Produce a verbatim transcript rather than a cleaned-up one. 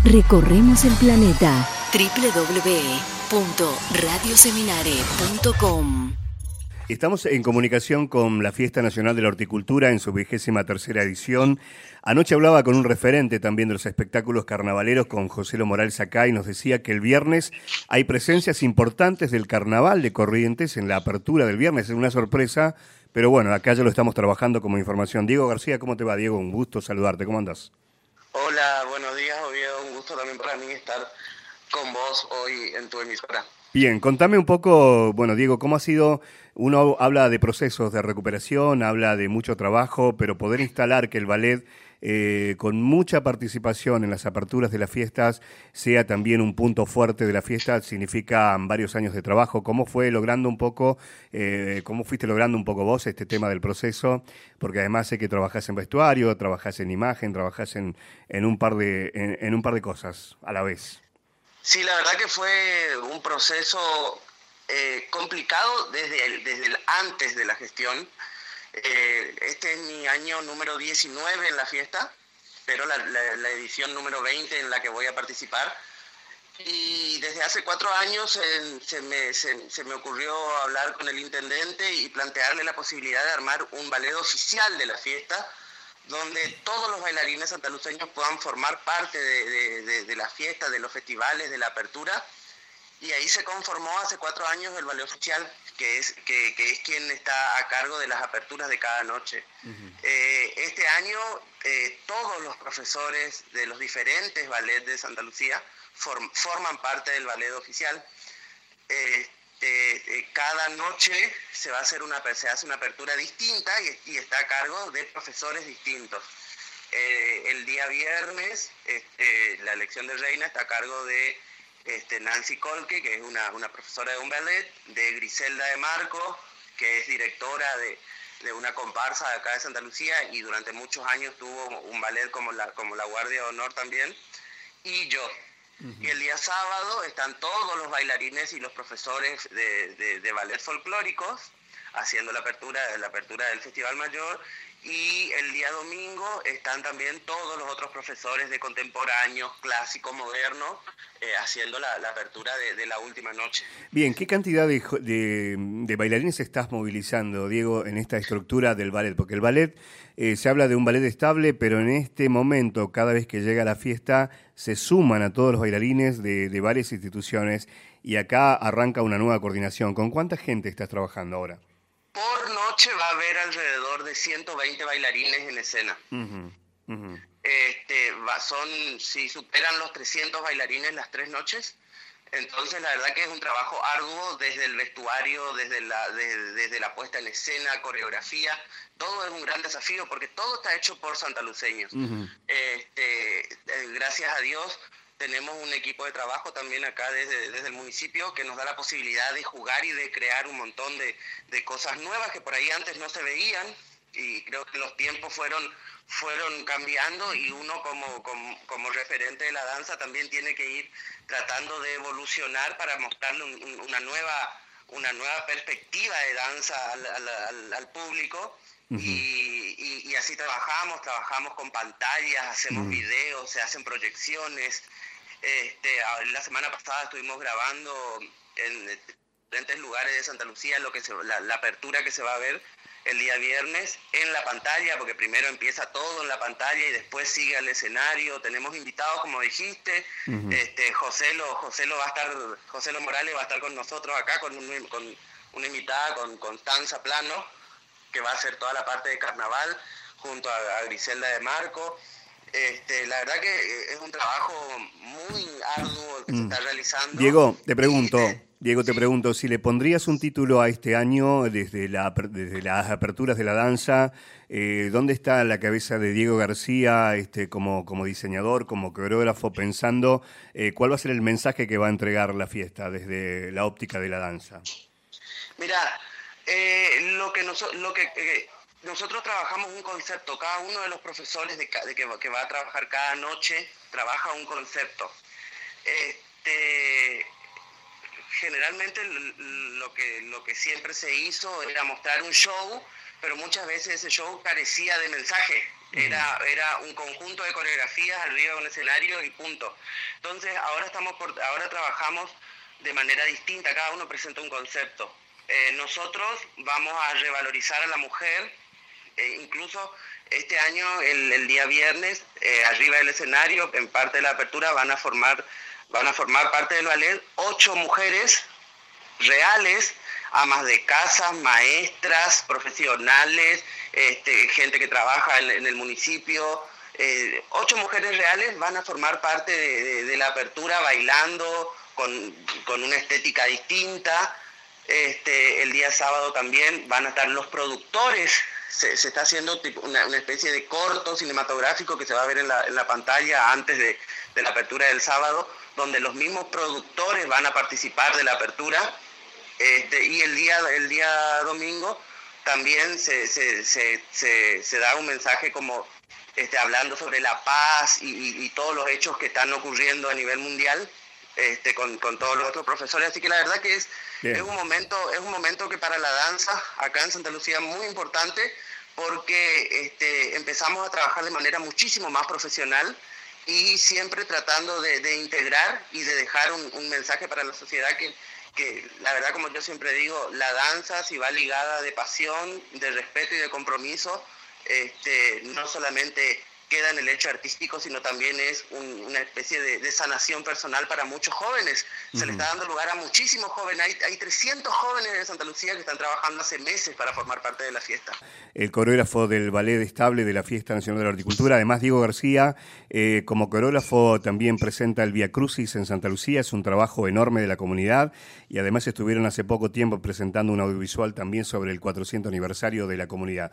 Recorremos el planeta. doble u doble u doble u punto radio seminare punto com. Estamos en comunicación con la Fiesta Nacional de la Horticultura en su vigésima tercera edición. Anoche hablaba con un referente también de los espectáculos carnavaleros, con José Morales acá, y nos decía que el viernes hay presencias importantes del Carnaval de Corrientes en la apertura del viernes. Es una sorpresa, pero bueno, acá ya lo estamos trabajando como información. Diego García, ¿cómo te va, Diego? Un gusto saludarte. ¿Cómo andás? Hola, buenos días, Oviedo. Un gusto también para mí estar con vos hoy en tu emisora. Bien, contame un poco, bueno, Diego, ¿cómo ha sido? Uno habla de procesos de recuperación, habla de mucho trabajo, pero poder instalar que el ballet, eh, con mucha participación en las aperturas de las fiestas, sea también un punto fuerte de la fiesta, significa varios años de trabajo. ¿Cómo fue logrando un poco, eh, cómo fuiste logrando un poco vos este tema del proceso? Porque además sé que trabajás en vestuario, trabajás en imagen, trabajás en, en, un, par de, en, en un par de cosas a la vez. Sí, la verdad que fue un proceso eh, complicado desde el, desde el antes de la gestión. Eh, este es mi año número diecinueve en la fiesta, pero la, la, la edición número veinte en la que voy a participar. Y desde hace cuatro años eh, se, me, se, se me ocurrió hablar con el intendente y plantearle la posibilidad de armar un ballet oficial de la fiesta, donde todos los bailarines santaluceños puedan formar parte de, de, de, de la fiesta, de los festivales, de la apertura. Y ahí se conformó hace cuatro años el ballet oficial, que es, que, que es quien está a cargo de las aperturas de cada noche. Uh-huh. eh, este año eh, todos los profesores de los diferentes ballets de Santa Lucía form, forman parte del ballet oficial. Eh, Eh, eh, cada noche se va a hacer una se hace una apertura distinta y, y está a cargo de profesores distintos. Eh, el día viernes este, la elección de reina está a cargo de este, Nancy Colque, que es una, una profesora de un ballet, de Griselda de Marco, que es directora de, de una comparsa de acá de Santa Lucía y durante muchos años tuvo un ballet como la, como la Guardia de Honor también, y yo. Uh-huh. Y el día sábado están todos los bailarines y los profesores de, de, de ballet folclóricos haciendo la apertura, la apertura del Festival Mayor, y el día domingo están también todos los otros profesores de contemporáneos, clásico, moderno, eh, haciendo la, la apertura de, de la última noche. Bien, ¿qué cantidad de, de, de bailarines estás movilizando, Diego, en esta estructura del ballet? Porque el ballet, eh, se habla de un ballet estable, pero en este momento, cada vez que llega la fiesta, se suman a todos los bailarines de, de varias instituciones y acá arranca una nueva coordinación. ¿Con cuánta gente estás trabajando ahora? Por noche va a haber alrededor de ciento veinte bailarines en escena. Uh-huh, uh-huh. Este, va, son, si superan los trescientos bailarines las tres noches, entonces la verdad que es un trabajo arduo desde el vestuario, desde la, desde, desde la puesta en escena, coreografía, todo es un gran desafío porque todo está hecho por santaluceños. Uh-huh. Este, eh, gracias a Dios tenemos un equipo de trabajo también acá desde, desde el municipio que nos da la posibilidad de jugar y de crear un montón de, de cosas nuevas que por ahí antes no se veían, y creo que los tiempos fueron, fueron cambiando y uno como, como, como referente de la danza también tiene que ir tratando de evolucionar para mostrarle un, un, una, nueva, una nueva perspectiva de danza al, al, al, al público. Uh-huh. y, y, y así trabajamos, trabajamos con pantallas, hacemos uh-huh. videos, se hacen proyecciones. Este, la semana pasada estuvimos grabando en diferentes lugares de Santa Lucía lo que se, la, la apertura que se va a ver el día viernes en la pantalla, porque primero empieza todo en la pantalla y después sigue al escenario. Tenemos invitados, como dijiste, uh-huh. este, José lo, José lo va a estar, José lo Morales va a estar con nosotros acá con, un, con una invitada, con Constanza Plano, que va a hacer toda la parte de carnaval junto a, a Griselda de Marco. Este, la verdad que es un trabajo muy arduo el que mm. se está realizando. Diego, te pregunto, y, eh, Diego, te sí. pregunto, si le pondrías un título a este año desde, la, desde las aperturas de la danza, eh, ¿dónde está la cabeza de Diego García este, como, como diseñador, como coreógrafo, pensando eh, cuál va a ser el mensaje que va a entregar la fiesta desde la óptica de la danza? Mira, eh, lo que, nos, lo que eh, nosotros trabajamos un concepto, cada uno de los profesores de, de que, que va a trabajar cada noche trabaja un concepto. Este, generalmente lo que, lo que siempre se hizo era mostrar un show pero muchas veces ese show carecía de mensaje. Era, era un conjunto de coreografías arriba de un escenario y punto. Entonces ahora, estamos por, ahora trabajamos de manera distinta, cada uno presenta un concepto. Eh, nosotros vamos a revalorizar a la mujer, eh, incluso este año, el, el día viernes, eh, arriba del escenario, en parte de la apertura, van a formar, van a formar parte del ballet ocho mujeres reales, amas de casa, maestras, profesionales, este, gente que trabaja en, en el municipio. Eh, ocho mujeres reales van a formar parte de, de, de la apertura bailando con, con una estética distinta. Este, el día sábado también van a estar los productores. Se, se está haciendo tipo una, una especie de corto cinematográfico que se va a ver en la, en la pantalla antes de, de la apertura del sábado, donde los mismos productores van a participar de la apertura. Este, y el día, el día domingo también se, se, se, se, se da un mensaje como este, hablando sobre la paz y, y, y todos los hechos que están ocurriendo a nivel mundial, este, con, con todos los otros profesores. Así que la verdad que es, es, un momento, es un momento que para la danza acá en Santa Lucía es muy importante, porque este, empezamos a trabajar de manera muchísimo más profesional y siempre tratando de, de integrar y de dejar un, un mensaje para la sociedad que que la verdad, como yo siempre digo, la danza, si va ligada de pasión, de respeto y de compromiso, este, no solamente queda en el hecho artístico, sino también es un, una especie de, de sanación personal para muchos jóvenes. Se uh-huh. le está dando lugar a muchísimos jóvenes. Hay, hay trescientos jóvenes de Santa Lucía que están trabajando hace meses para formar parte de la fiesta. El coreógrafo del Ballet Estable de la Fiesta Nacional de la Horticultura, además Diego García, eh, como coreógrafo también presenta el Via Crucis en Santa Lucía. Es un trabajo enorme de la comunidad y además estuvieron hace poco tiempo presentando un audiovisual también sobre el cuatrocientos aniversario de la comunidad.